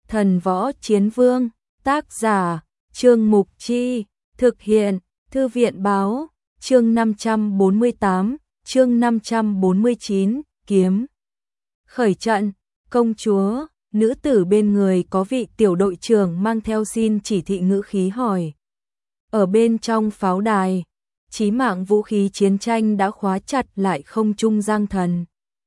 Thần Võ Chiến Vương, tác giả, Trương Mục Chi, thực hiện, Thư viện Báo, chương 548, chương 549, kiếm. Khởi trận, công chúa, nữ tử bên người có vị tiểu đội trưởng mang theo xin chỉ thị ngữ khí hỏi. Ở bên trong pháo đài, chí mạng vũ khí chiến tranh đã khóa chặt lại không trung Giang Thần.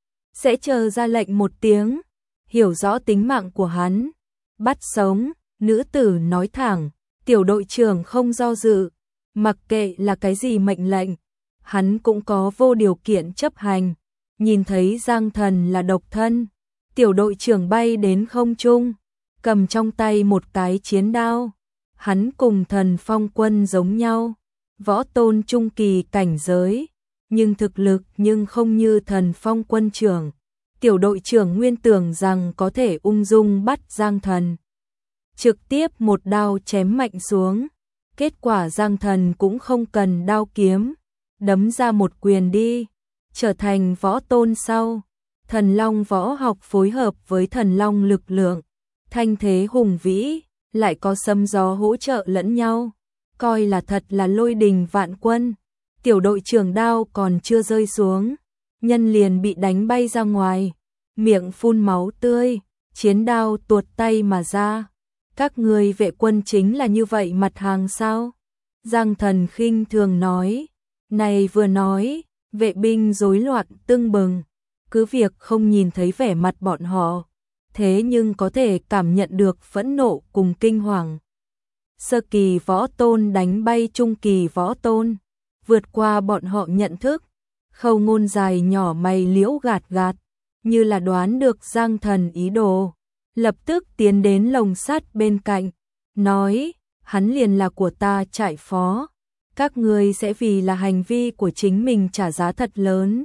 Sẽ chờ ra lệnh một tiếng, hiểu rõ tính mạng của hắn. Bắt sống, nữ tử nói thẳng, tiểu đội trưởng không do dự, mặc kệ là cái gì mệnh lệnh, hắn cũng có vô điều kiện chấp hành. Nhìn thấy Giang Thần là độc thân, tiểu đội trưởng bay đến không trung, cầm trong tay một cái chiến đao. Hắn cùng Thần Phong Quân giống nhau, võ tôn trung kỳ cảnh giới, nhưng thực lực nhưng không như Thần Phong Quân trưởng. Tiểu đội trưởng nguyên tưởng rằng có thể ung dung bắt Giang Thần, trực tiếp một đao chém mạnh xuống. Kết quả Giang Thần cũng không cần đao kiếm, đấm ra một quyền đi, trở thành võ tôn sau. Thần Long võ học phối hợp với Thần Long lực lượng, thanh thế hùng vĩ, lại có sấm gió hỗ trợ lẫn nhau, coi là thật là lôi đình vạn quân. Tiểu đội trưởng đao còn chưa rơi xuống, nhân liền bị đánh bay ra ngoài, miệng phun máu tươi, chiến đao tuột tay mà ra. Các người vệ quân chính là như vậy mặt hàng sao? Giang Thần khinh thường nói. Này vừa nói, vệ binh rối loạn tưng bừng, cứ việc không nhìn thấy vẻ mặt bọn họ, thế nhưng có thể cảm nhận được phẫn nộ cùng kinh hoàng. Sơ kỳ võ tôn đánh bay trung kỳ võ tôn, vượt qua bọn họ nhận thức. Khâu Ngôn dài nhỏ mày liễu gạt gạt, như là đoán được Giang Thần ý đồ, lập tức tiến đến lồng sắt bên cạnh, nói, hắn liền là của ta trại phó, các ngươi sẽ vì là hành vi của chính mình trả giá thật lớn.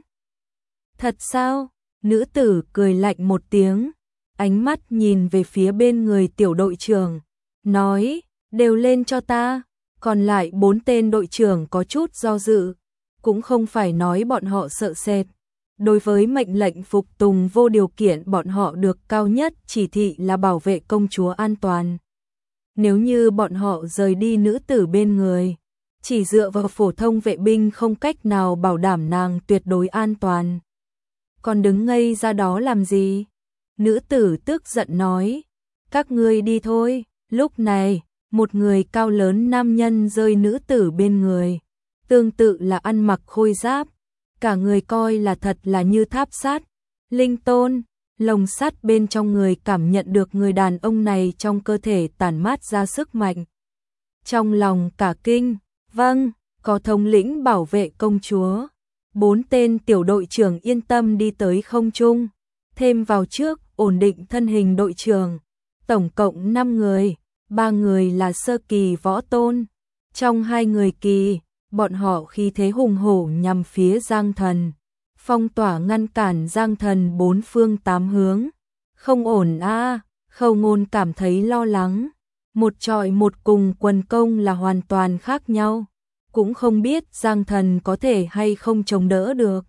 Thật sao? Nữ tử cười lạnh một tiếng, ánh mắt nhìn về phía bên người tiểu đội trưởng, nói, đều lên cho ta. Còn lại 4 tên đội trưởng có chút do dự, cũng không phải nói bọn họ sợ sệt. Đối với mệnh lệnh phục tùng vô điều kiện, bọn họ được cao nhất chỉ thị là bảo vệ công chúa an toàn. Nếu như bọn họ rời đi nữ tử bên người, chỉ dựa vào phổ thông vệ binh không cách nào bảo đảm nàng tuyệt đối an toàn. Còn đứng ngây ra đó làm gì? Nữ tử tức giận nói, các ngươi đi thôi. Lúc này, một người cao lớn nam nhân rơi nữ tử bên người, tương tự là ăn mặc khôi giáp, cả người coi là thật là như tháp sắt, linh tôn. Lồng sắt bên trong người cảm nhận được người đàn ông này trong cơ thể tản mát ra sức mạnh. Trong lòng cả kinh, vâng, có thống lĩnh bảo vệ công chúa. 4 tên tiểu đội trưởng yên tâm đi tới không trung, thêm vào trước ổn định thân hình đội trưởng. Tổng cộng 5 người, 3 người là sơ kỳ võ tôn. Trong 2 người kỳ, bọn họ khí thế hùng hổ nhằm phía Giang Thần, phong tỏa ngăn cản Giang Thần 4 phương 8 hướng. Không ổn a, Khâu Ngôn cảm thấy lo lắng. Một trọi một cùng quần công là hoàn toàn khác nhau, cũng không biết Giang Thần có thể hay không chống đỡ được.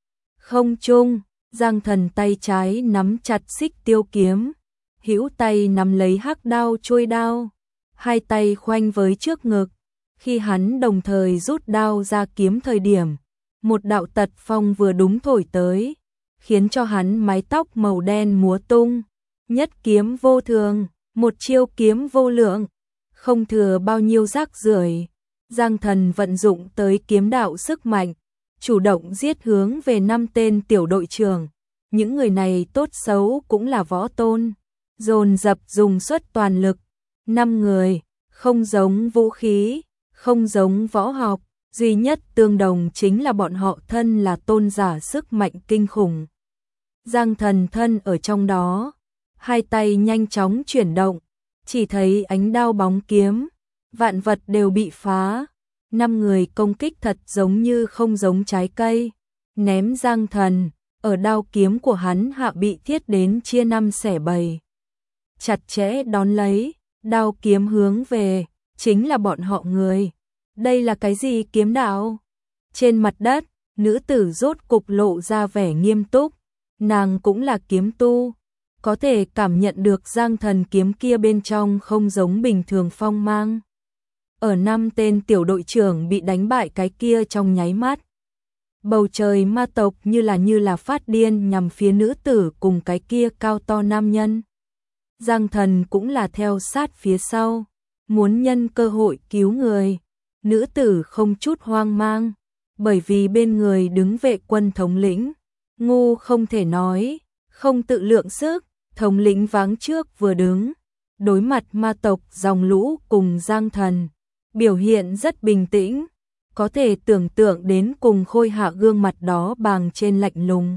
Không trung, Giang Thần tay trái nắm chặt xích tiêu kiếm, hữu tay nắm lấy hắc đao chuôi đao, hai tay khoanh với trước ngực. Khi hắn đồng thời rút đao ra kiếm thời điểm, một đạo tật phong vừa đúng thổi tới, khiến cho hắn mái tóc màu đen múa tung. Nhất kiếm vô thường, một chiêu kiếm vô lượng, không thừa bao nhiêu rác rưởi. Giang Thần vận dụng tới kiếm đạo sức mạnh, chủ động giết hướng về 5 tên tiểu đội trưởng. Những người này tốt xấu cũng là võ tôn, dồn dập dùng suất toàn lực. 5 người, không giống vũ khí, không giống võ học, duy nhất tương đồng chính là bọn họ thân là tôn giả sức mạnh kinh khủng. Giang Thần thân ở trong đó, hai tay nhanh chóng chuyển động, chỉ thấy ánh đao bóng kiếm, vạn vật đều bị phá. 5 người công kích thật giống như không giống trái cây, ném Giang Thần, ở đao kiếm của hắn hạ bị thiết đến chia 5 xẻ 7. Chặt chẽ đón lấy, đao kiếm hướng về, chính là bọn họ người. Đây là cái gì kiếm đạo? Trên mặt đất, nữ tử rốt cục lộ ra vẻ nghiêm túc, nàng cũng là kiếm tu, có thể cảm nhận được Giang Thần kiếm kia bên trong không giống bình thường phong mang. Ở 5 tên tiểu đội trưởng bị đánh bại cái kia trong nháy mắt. Bầu trời ma tộc như là phát điên nhằm phía nữ tử cùng cái kia cao to nam nhân. Giang Thần cũng là theo sát phía sau, muốn nhân cơ hội cứu người. Nữ tử không chút hoang mang, bởi vì bên người đứng vệ quân thống lĩnh. Ngu không thể nói, không tự lượng sức, thống lĩnh váng trước vừa đứng. Đối mặt ma tộc dòng lũ cùng Giang Thần, biểu hiện rất bình tĩnh. Có thể tưởng tượng đến cùng Khôi Hạ gương mặt đó bàng trên lạnh lùng.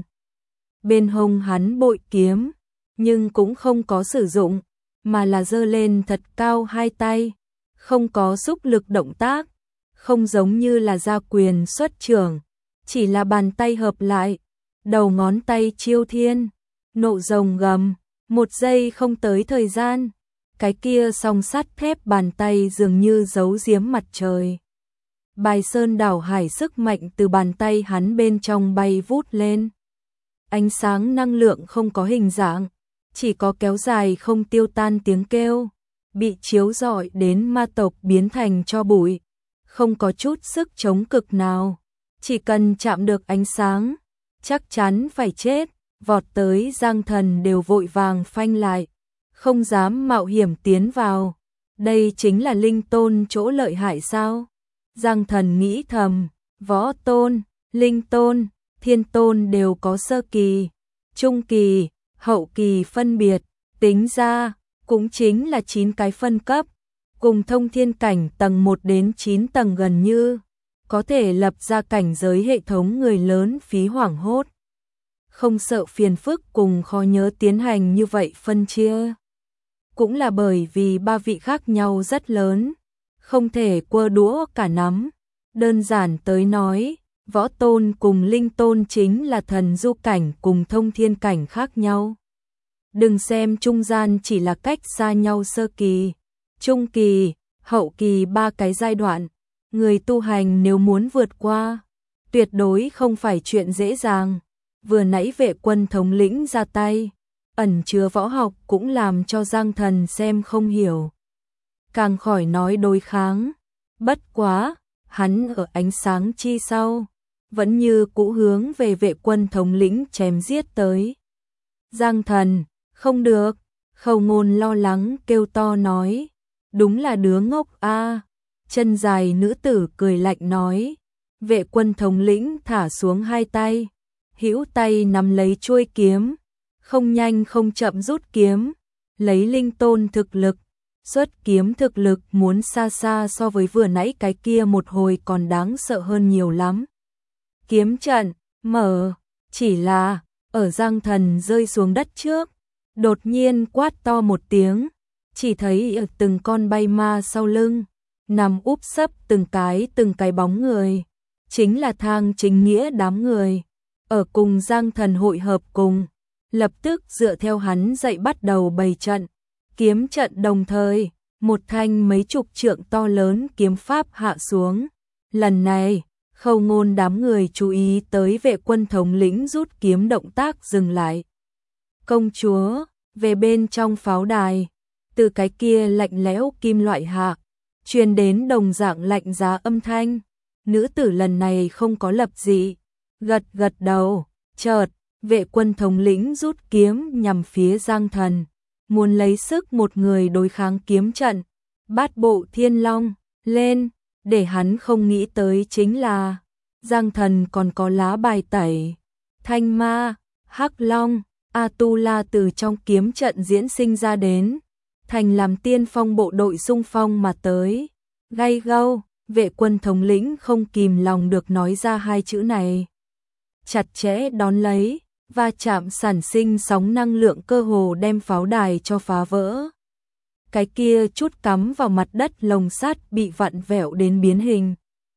Bên hông hắn bội kiếm, nhưng cũng không có sử dụng, mà là giơ lên thật cao hai tay, không có xúc lực động tác, không giống như là ra quyền xuất trưởng, chỉ là bàn tay hợp lại, đầu ngón tay chiêu thiên, nộ rồng gầm, 1 giây không tới thời gian, cái kia song sắt thép bàn tay dường như giấu giếm mặt trời. Bài sơn đảo hải sức mạnh từ bàn tay hắn bên trong bay vút lên. Ánh sáng năng lượng không có hình dạng, chỉ có kéo dài không tiêu tan tiếng kêu, bị chiếu rọi đến ma tộc biến thành tro bụi, không có chút sức chống cực nào, chỉ cần chạm được ánh sáng, chắc chắn phải chết. Vọt tới Giang Thần đều vội vàng phanh lại, không dám mạo hiểm tiến vào. Đây chính là linh tôn chỗ lợi hại sao? Giang Thần nghĩ thầm, võ tôn, linh tôn, thiên tôn đều có sơ kỳ, trung kỳ, hậu kỳ phân biệt, tính ra cũng chính là 9 cái phân cấp, cùng thông thiên cảnh tầng 1 đến 9 tầng gần như, có thể lập ra cảnh giới hệ thống người lớn phí hoảng hốt. Không sợ phiền phức cùng khó nhớ tiến hành như vậy phân chia. Cũng là bởi vì 3 vị khác nhau rất lớn, không thể quơ đũa cả nắm. Đơn giản tới nói, võ tôn cùng linh tôn chính là thần du cảnh cùng thông thiên cảnh khác nhau. Đừng xem trung gian chỉ là cách xa nhau sơ kỳ, trung kỳ, hậu kỳ 3 cái giai đoạn. Người tu hành nếu muốn vượt qua, tuyệt đối không phải chuyện dễ dàng. Vừa nãy vệ quân thống lĩnh ra tay, ẩn chứa võ học cũng làm cho Giang Thần xem không hiểu. Càng khỏi nói đối kháng, bất quá, hắn ở ánh sáng chi sau, vẫn như cũ hướng về vệ quân thống lĩnh chém giết tới. Giang Thần, không được, Khâu Ngôn lo lắng kêu to nói, đúng là đứa ngốc a. Chân dài nữ tử cười lạnh nói, vệ quân thống lĩnh thả xuống hai tay, hữu tay nắm lấy chuôi kiếm, không nhanh không chậm rút kiếm, lấy linh tôn thực lực, xuất kiếm thực lực muốn xa xa so với vừa nãy cái kia một hồi còn đáng sợ hơn nhiều lắm. Kiếm trận, mở, chỉ là, ở Giang Thần rơi xuống đất trước, đột nhiên quát to một tiếng, chỉ thấy ở từng con bay ma sau lưng, nằm úp sấp từng cái bóng người, chính là Thang Chính Nghĩa đám người, ở cùng Giang Thần hội hợp cùng, lập tức dựa theo hắn dạy bắt đầu bày trận, kiếm trận đồng thời, một thanh mấy chục trượng to lớn kiếm pháp hạ xuống. Lần này, Khâu Ngôn đám người chú ý tới vệ quân thống lĩnh rút kiếm động tác dừng lại. Công chúa, về bên trong pháo đài, từ cái kia lạnh lẽo kim loại hạ, truyền đến đồng dạng lạnh giá âm thanh. Nữ tử lần này không có lập dị, gật gật đầu, chợt, vệ quân thống lĩnh rút kiếm nhằm phía Giang Thần, muốn lấy sức một người đối kháng kiếm trận. Bát bộ thiên long, lên, để hắn không nghĩ tới chính là, Giang Thần còn có lá bài tẩy. Thanh ma, hắc long, Atula từ trong kiếm trận diễn sinh ra đến, thành làm tiên phong bộ đội xung phong mà tới. Gay gâu, vệ quân thống lĩnh không kìm lòng được nói ra hai chữ này. Chặt chẽ đón lấy, va chạm sản sinh sóng năng lượng cơ hồ đem pháo đài cho phá vỡ. Cái kia chút cắm vào mặt đất lồng sắt bị vặn vẹo đến biến hình,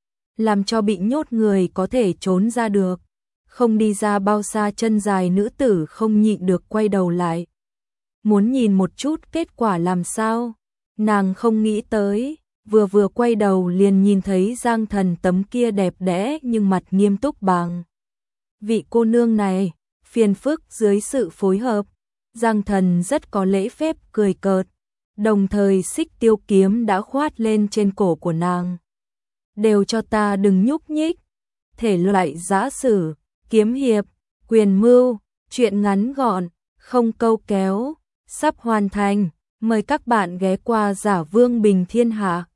làm cho bị nhốt người có thể trốn ra được. Không đi ra bao xa chân dài nữ tử không nhịn được quay đầu lại. Muốn nhìn một chút kết quả làm sao. Nàng không nghĩ tới, vừa quay đầu liền nhìn thấy Giang Thần tấm kia đẹp đẽ nhưng mặt nghiêm túc bằng. Vị cô nương này, phiền phức dưới sự phối hợp, Giang Thần rất có lễ phép cười cợt, đồng thời xích tiêu kiếm đã khoát lên trên cổ của nàng. Đều cho ta đừng nhúc nhích. Thể loại giã sử, kiếm hiệp, quyền mưu, truyện ngắn gọn, không câu kéo, sắp hoàn thành. Mời các bạn ghé qua Giả Vương Bình Thiên Hạ.